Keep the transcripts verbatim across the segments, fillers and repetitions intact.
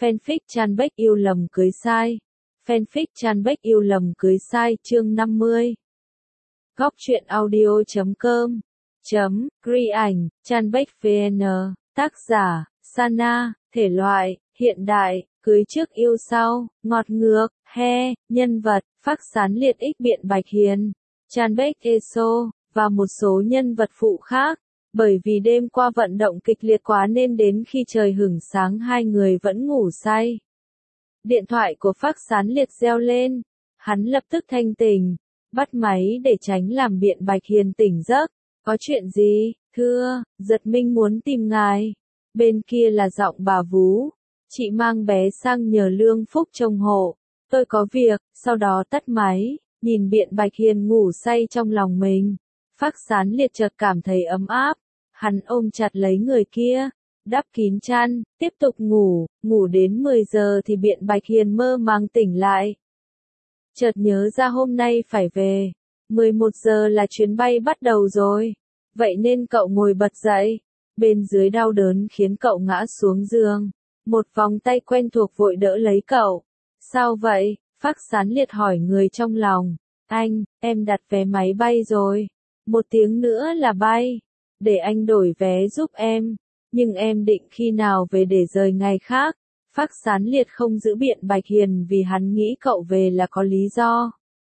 Fanfic Chanbếch yêu lầm cưới sai. Fanfic Chanbếch yêu lầm cưới sai chương năm mươi. Góc truyện audio chấm com chấm ghi ảnh Chanbếch vê en. Tác giả Sana. Thể loại hiện đại, cưới trước yêu sau, ngọt ngược, he. Nhân vật Phác Sán Liệt X Biện Bạch Hiền, Chanbếch Eso và một số nhân vật phụ khác. Bởi vì đêm qua vận động kịch liệt quá nên đến khi trời hửng sáng hai người vẫn ngủ say. Điện thoại của Phác Sán Liệt reo lên, hắn lập tức thanh tỉnh, bắt máy để tránh làm Biện Bạch Hiền tỉnh giấc. Có chuyện gì, thưa, Giật Minh muốn tìm ngài. Bên kia là giọng bà Vú, chị mang bé sang nhờ Lương Phúc trông hộ, tôi có việc. Sau đó tắt máy, nhìn Biện Bạch Hiền ngủ say trong lòng mình. Phác Sán Liệt chợt cảm thấy ấm áp, hắn ôm chặt lấy người kia, đắp kín chăn, tiếp tục ngủ, ngủ đến mười giờ thì Biện Bạch Hiền mơ màng tỉnh lại. Chợt nhớ ra hôm nay phải về, mười một giờ là chuyến bay bắt đầu rồi, vậy nên cậu ngồi bật dậy, bên dưới đau đớn khiến cậu ngã xuống giường, một vòng tay quen thuộc vội đỡ lấy cậu. Sao vậy? Phác Sán Liệt hỏi người trong lòng. Anh, em đặt vé máy bay rồi, một tiếng nữa là bay, để anh đổi vé giúp em, nhưng em định khi nào về để rời ngày khác. Phác Sán Liệt không giữ Biện Bạch Hiền vì hắn nghĩ cậu về là có lý do.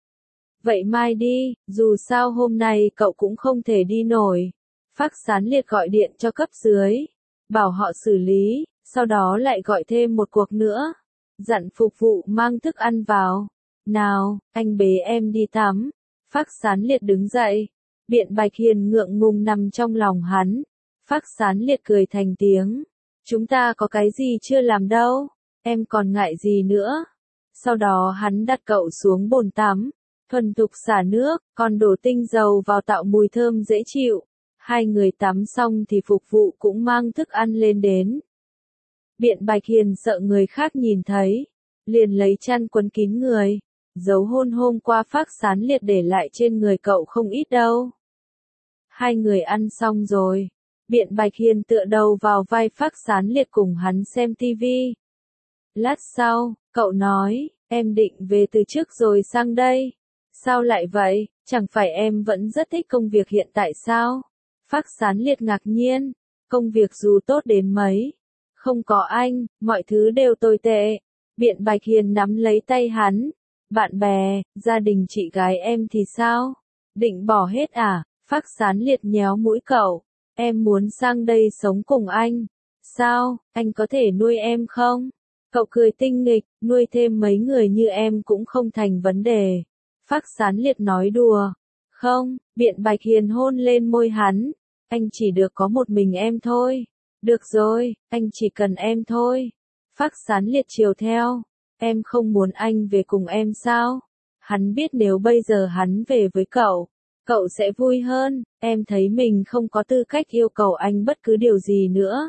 Vậy mai đi, dù sao hôm nay cậu cũng không thể đi nổi. Phác Sán Liệt gọi điện cho cấp dưới, bảo họ xử lý, sau đó lại gọi thêm một cuộc nữa, dặn phục vụ mang thức ăn vào. Nào, anh bế em đi tắm. Phác Sán Liệt đứng dậy, Biện Bạch Hiền ngượng ngùng nằm trong lòng hắn. Phác Sán Liệt cười thành tiếng. Chúng ta có cái gì chưa làm đâu, em còn ngại gì nữa. Sau đó hắn đặt cậu xuống bồn tắm, thuần thục xả nước, còn đổ tinh dầu vào tạo mùi thơm dễ chịu. Hai người tắm xong thì phục vụ cũng mang thức ăn lên đến. Biện Bạch Hiền sợ người khác nhìn thấy, liền lấy chăn quấn kín người. Dấu hôn hôm qua Phác Sán Liệt để lại trên người cậu không ít đâu. Hai người ăn xong rồi, Biện Bạch Hiền tựa đầu vào vai Phác Sán Liệt cùng hắn xem tivi. Lát sau, cậu nói, em định về từ trước rồi sang đây. Sao lại vậy, chẳng phải em vẫn rất thích công việc hiện tại sao? Phác Sán Liệt ngạc nhiên, công việc dù tốt đến mấy, không có anh, mọi thứ đều tồi tệ. Biện Bạch Hiền nắm lấy tay hắn. Bạn bè, gia đình chị gái em thì sao? Định bỏ hết à? Phác Sán Liệt nhéo mũi cậu. Em muốn sang đây sống cùng anh. Sao, anh có thể nuôi em không? Cậu cười tinh nghịch, nuôi thêm mấy người như em cũng không thành vấn đề. Phác Sán Liệt nói đùa. Không, Biện Bạch Hiền hôn lên môi hắn. Anh chỉ được có một mình em thôi. Được rồi, anh chỉ cần em thôi. Phác Sán Liệt chiều theo. Em không muốn anh về cùng em sao? Hắn biết nếu bây giờ hắn về với cậu, cậu sẽ vui hơn. Em thấy mình không có tư cách yêu cầu anh bất cứ điều gì nữa.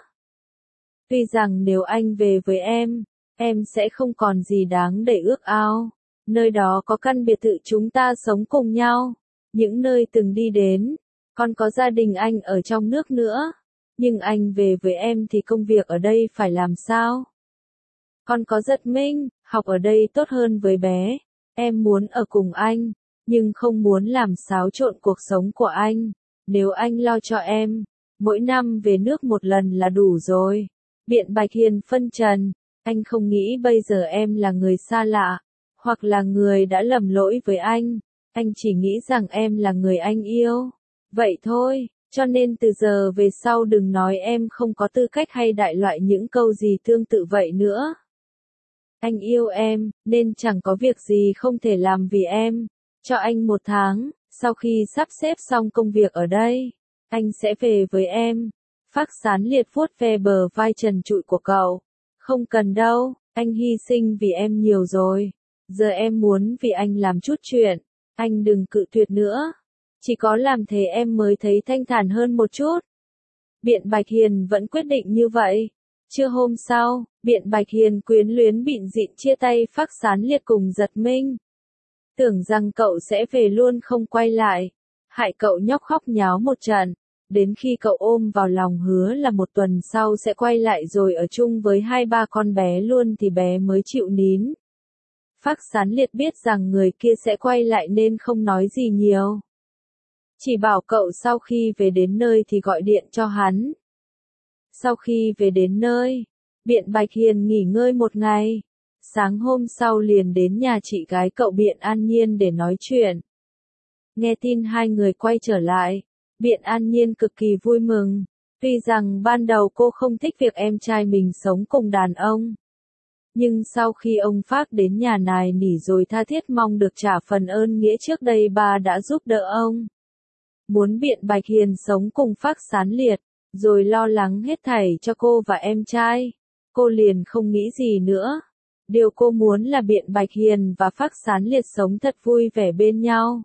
Tuy rằng nếu anh về với em, em sẽ không còn gì đáng để ước ao. Nơi đó có căn biệt thự chúng ta sống cùng nhau. Những nơi từng đi đến, còn có gia đình anh ở trong nước nữa. Nhưng anh về với em thì công việc ở đây phải làm sao? Còn có Giật Minh, học ở đây tốt hơn với bé. Em muốn ở cùng anh, nhưng không muốn làm xáo trộn cuộc sống của anh. Nếu anh lo cho em, mỗi năm về nước một lần là đủ rồi. Biện Bạch Hiền phân trần, anh không nghĩ bây giờ em là người xa lạ, hoặc là người đã lầm lỗi với anh. Anh chỉ nghĩ rằng em là người anh yêu. Vậy thôi, cho nên từ giờ về sau đừng nói em không có tư cách hay đại loại những câu gì tương tự vậy nữa. Anh yêu em, nên chẳng có việc gì không thể làm vì em. Cho anh một tháng, sau khi sắp xếp xong công việc ở đây, anh sẽ về với em. Phác Sán Liệt vuốt ve bờ vai trần trụi của cậu. Không cần đâu, anh hy sinh vì em nhiều rồi. Giờ em muốn vì anh làm chút chuyện, anh đừng cự tuyệt nữa. Chỉ có làm thế em mới thấy thanh thản hơn một chút. Biện Bạch Hiền vẫn quyết định như vậy. Trưa hôm sau, Biện Bạch Hiền quyến luyến bịn dịn chia tay Phác Sán Liệt cùng Giật Minh. Tưởng rằng cậu sẽ về luôn không quay lại, hại cậu nhóc khóc nháo một trận. đến khi cậu ôm vào lòng hứa là một tuần sau sẽ quay lại rồi ở chung với hai ba con bé luôn thì bé mới chịu nín. Phác Sán Liệt biết rằng người kia sẽ quay lại nên không nói gì nhiều. Chỉ bảo cậu sau khi về đến nơi thì gọi điện cho hắn. Sau khi về đến nơi, Biện Bạch Hiền nghỉ ngơi một ngày. Sáng hôm sau liền đến nhà chị gái cậu Biện An Nhiên để nói chuyện. Nghe tin hai người quay trở lại, Biện An Nhiên cực kỳ vui mừng. Tuy rằng ban đầu cô không thích việc em trai mình sống cùng đàn ông. Nhưng sau khi ông Phác đến nhà nài nỉ rồi tha thiết mong được trả phần ơn nghĩa trước đây bà đã giúp đỡ ông. Muốn Biện Bạch Hiền sống cùng Phác Sán Liệt, rồi lo lắng hết thảy cho cô và em trai. Cô liền không nghĩ gì nữa. Điều cô muốn là Biện Bạch Hiền và Phác Sán Liệt sống thật vui vẻ bên nhau.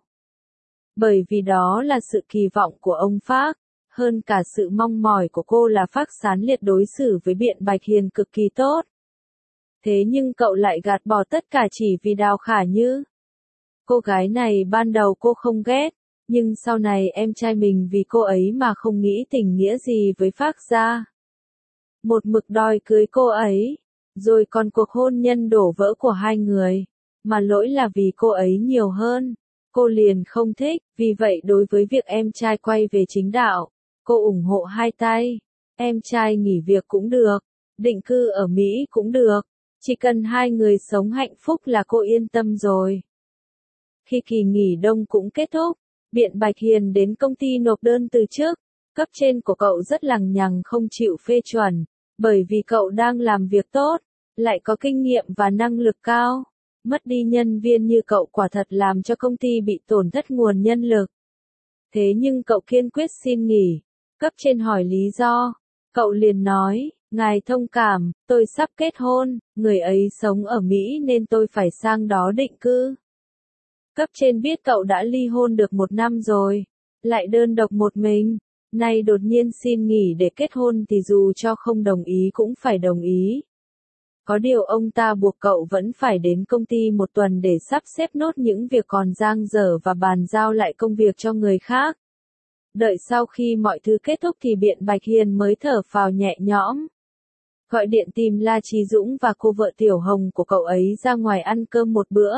Bởi vì đó là sự kỳ vọng của ông Phác, hơn cả sự mong mỏi của cô là Phác Sán Liệt đối xử với Biện Bạch Hiền cực kỳ tốt. Thế nhưng cậu lại gạt bỏ tất cả chỉ vì Đào Khả Như. Cô gái này ban đầu cô không ghét, nhưng sau này em trai mình vì cô ấy mà không nghĩ tình nghĩa gì với Phác gia. Một mực đòi cưới cô ấy, rồi còn cuộc hôn nhân đổ vỡ của hai người, mà lỗi là vì cô ấy nhiều hơn. Cô liền không thích, vì vậy đối với việc em trai quay về chính đạo, cô ủng hộ hai tay. Em trai nghỉ việc cũng được, định cư ở Mỹ cũng được, chỉ cần hai người sống hạnh phúc là cô yên tâm rồi. Khi kỳ nghỉ đông cũng kết thúc, Biện Bạch Hiền đến công ty nộp đơn từ chức. Cấp trên của cậu rất lằng nhằng không chịu phê chuẩn, bởi vì cậu đang làm việc tốt, lại có kinh nghiệm và năng lực cao. Mất đi nhân viên như cậu quả thật làm cho công ty bị tổn thất nguồn nhân lực. Thế nhưng cậu kiên quyết xin nghỉ. Cấp trên hỏi lý do. Cậu liền nói, ngài thông cảm, tôi sắp kết hôn, người ấy sống ở Mỹ nên tôi phải sang đó định cư. Cấp trên biết cậu đã ly hôn được một năm rồi, lại đơn độc một mình, nay đột nhiên xin nghỉ để kết hôn thì dù cho không đồng ý cũng phải đồng ý. Có điều ông ta buộc cậu vẫn phải đến công ty một tuần để sắp xếp nốt những việc còn dang dở và bàn giao lại công việc cho người khác. Đợi sau khi mọi thứ kết thúc thì Biện Bạch Hiền mới thở phào nhẹ nhõm. Gọi điện tìm La Chí Dũng và cô vợ Tiểu Hồng của cậu ấy ra ngoài ăn cơm một bữa.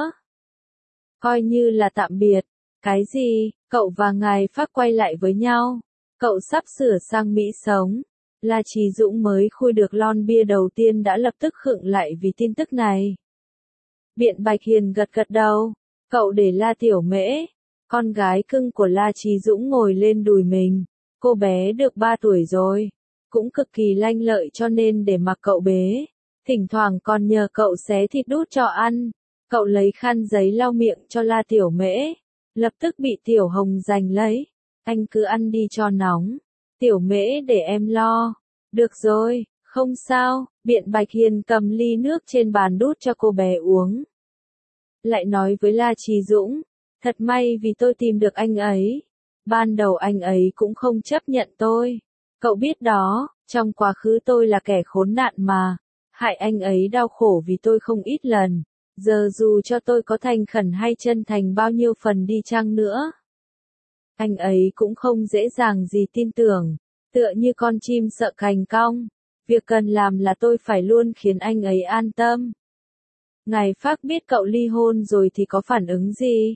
Coi như là tạm biệt. Cái gì, cậu và ngài Phác quay lại với nhau? Cậu sắp sửa sang Mỹ sống. La Chí Dũng mới khui được lon bia đầu tiên đã lập tức khựng lại vì tin tức này. Biện Bạch Hiền gật gật đầu. Cậu để La Tiểu Mễ, con gái cưng của La Chí Dũng ngồi lên đùi mình. Cô bé được ba tuổi rồi, cũng cực kỳ lanh lợi cho nên để mặc cậu bế. Thỉnh thoảng còn nhờ cậu xé thịt đút cho ăn. Cậu lấy khăn giấy lau miệng cho La Tiểu Mễ. Lập tức bị Tiểu Hồng giành lấy. Anh cứ ăn đi cho nóng. Tiểu Mễ để em lo. Được rồi, không sao. Biện Bạch Hiền cầm ly nước trên bàn đút cho cô bé uống. Lại nói với La Chí Dũng. Thật may vì tôi tìm được anh ấy. Ban đầu anh ấy cũng không chấp nhận tôi. Cậu biết đó, trong quá khứ tôi là kẻ khốn nạn mà. Hại anh ấy đau khổ vì tôi không ít lần. Giờ dù cho tôi có thành khẩn hay chân thành bao nhiêu phần đi chăng nữa, anh ấy cũng không dễ dàng gì tin tưởng, tựa như con chim sợ cành cong. Việc cần làm là tôi phải luôn khiến anh ấy an tâm. Ngài Phác biết cậu ly hôn rồi thì có phản ứng gì?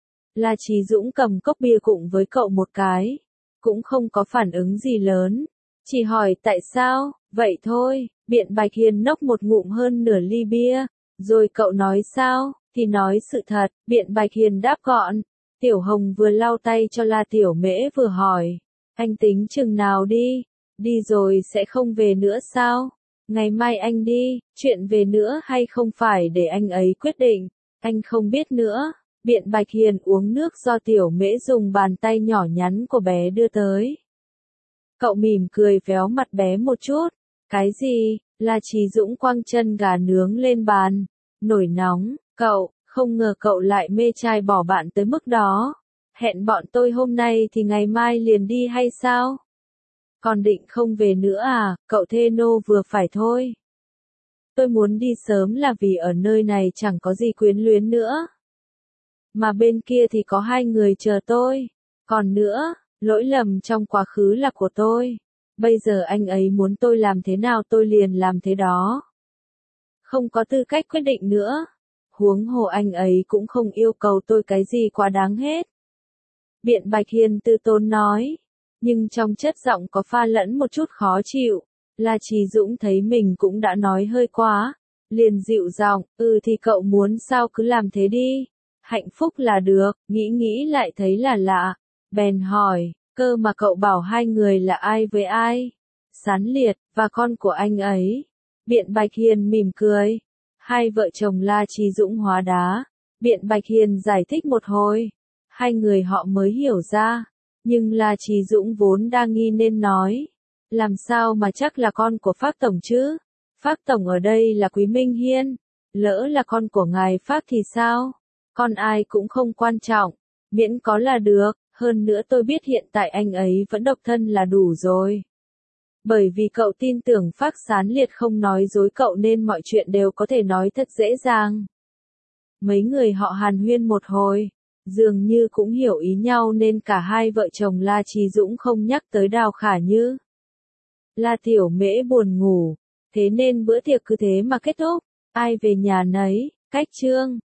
La Chí Dũng cầm cốc bia cùng với cậu một cái, cũng không có phản ứng gì lớn, chỉ hỏi tại sao, vậy thôi. Biện Bạch Hiền nốc một ngụm hơn nửa ly bia. Rồi cậu nói sao, thì nói sự thật. Biện Bạch Hiền đáp gọn. Tiểu Hồng vừa lau tay cho La Tiểu Mễ vừa hỏi. Anh tính chừng nào đi? Đi rồi sẽ không về nữa sao? Ngày mai anh đi, chuyện về nữa hay không phải để anh ấy quyết định. Anh không biết nữa. Biện Bạch Hiền uống nước do Tiểu Mễ dùng bàn tay nhỏ nhắn của bé đưa tới. Cậu mỉm cười véo mặt bé một chút. Cái gì? La Chí Dũng quăng chân gà nướng lên bàn. Nổi nóng, cậu, không ngờ cậu lại mê trai bỏ bạn tới mức đó. Hẹn bọn tôi hôm nay thì ngày mai liền đi hay sao? Còn định không về nữa à, cậu thê nô vừa phải thôi. Tôi muốn đi sớm là vì ở nơi này chẳng có gì quyến luyến nữa. Mà bên kia thì có hai người chờ tôi. Còn nữa, Lỗi lầm trong quá khứ là của tôi. Bây giờ anh ấy muốn tôi làm thế nào tôi liền làm thế đó. Không có tư cách quyết định nữa. Huống hồ anh ấy cũng không yêu cầu tôi cái gì quá đáng hết. Biện Bạch Hiền từ tốn nói. Nhưng trong chất giọng có pha lẫn một chút khó chịu. La Chí Dũng thấy mình cũng đã nói hơi quá. Liền dịu giọng, ừ thì cậu muốn sao cứ làm thế đi. Hạnh phúc là được, nghĩ nghĩ lại thấy là lạ. Bèn hỏi, cơ mà cậu bảo hai người là ai với ai? Sán Liệt, và con của anh ấy. Biện Bạch Hiền mỉm cười. Hai vợ chồng La Chí Dũng hóa đá. Biện Bạch Hiền giải thích một hồi. Hai người họ mới hiểu ra. Nhưng La Chí Dũng vốn đa nghi nên nói. Làm sao mà chắc là con của Phác Tổng chứ? Phác Tổng ở đây là Quý Minh Hiên. Lỡ là con của ngài Phác thì sao? Con ai cũng không quan trọng. Miễn có là được. Hơn nữa tôi biết hiện tại anh ấy vẫn độc thân là đủ rồi. Bởi vì cậu tin tưởng Phác Sán Liệt không nói dối cậu nên mọi chuyện đều có thể nói thật dễ dàng. Mấy người họ hàn huyên một hồi. Dường như cũng hiểu ý nhau nên cả hai vợ chồng La Chí Dũng không nhắc tới Đào Khả Như. La Tiểu Mễ buồn ngủ. Thế nên bữa tiệc cứ thế mà kết thúc. Ai về nhà nấy. Cách chương.